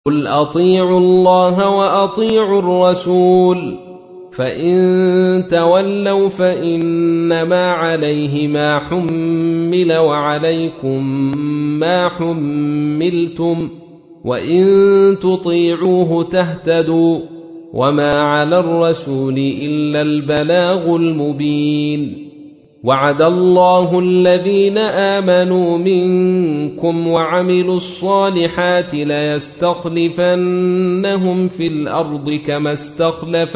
قل أطيعوا الله وأطيعوا الرسول فإن تولوا فإنما عليه ما حمل وعليكم ما حملتم وإن تطيعوه تهتدوا وما على الرسول إلا البلاغ المبين. وعد الله الذين آمنوا منكم وعملوا الصالحات ليستخلفنهم في الأرض كما استخلف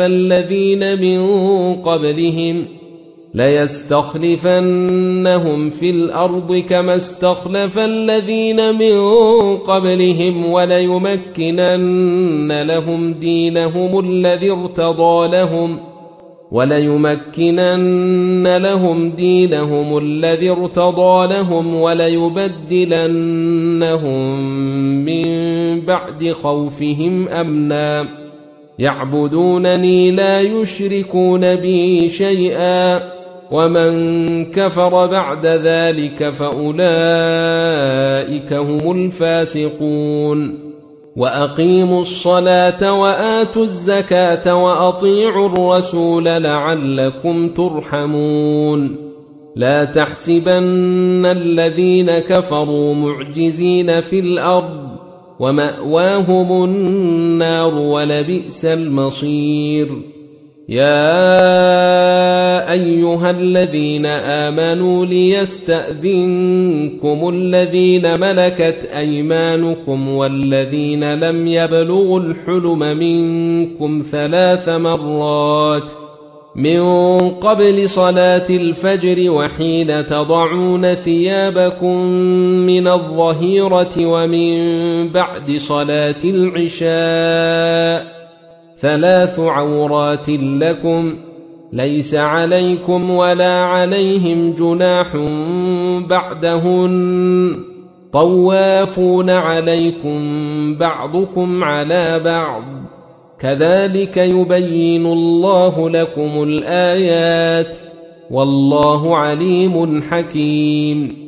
الذين من قبلهم وليمكنن لهم دينهم الذي ارتضى لهم وليبدلنهم من بعد خوفهم أمنا يعبدونني لا يشركون بي شيئا ومن كفر بعد ذلك فأولئك هم الفاسقون. وأقيموا الصلاة وآتوا الزكاة وأطيعوا الرسول لعلكم ترحمون. لا تحسبن الذين كفروا معجزين في الأرض ومأواهم النار ولبئس المصير. يا أيها الذين آمنوا ليستأذنكم الذين ملكت أيمانكم والذين لم يبلغوا الحلم منكم 3 مرات من قبل صلاة الفجر وحين تضعون ثيابكم من الظهيرة ومن بعد صلاة العشاء 3 عورات لكم ليس عليكم ولا عليهم جناح بعدهن طوافون عليكم بعضكم على بعض كذلك يبين الله لكم الآيات والله عليم حكيم.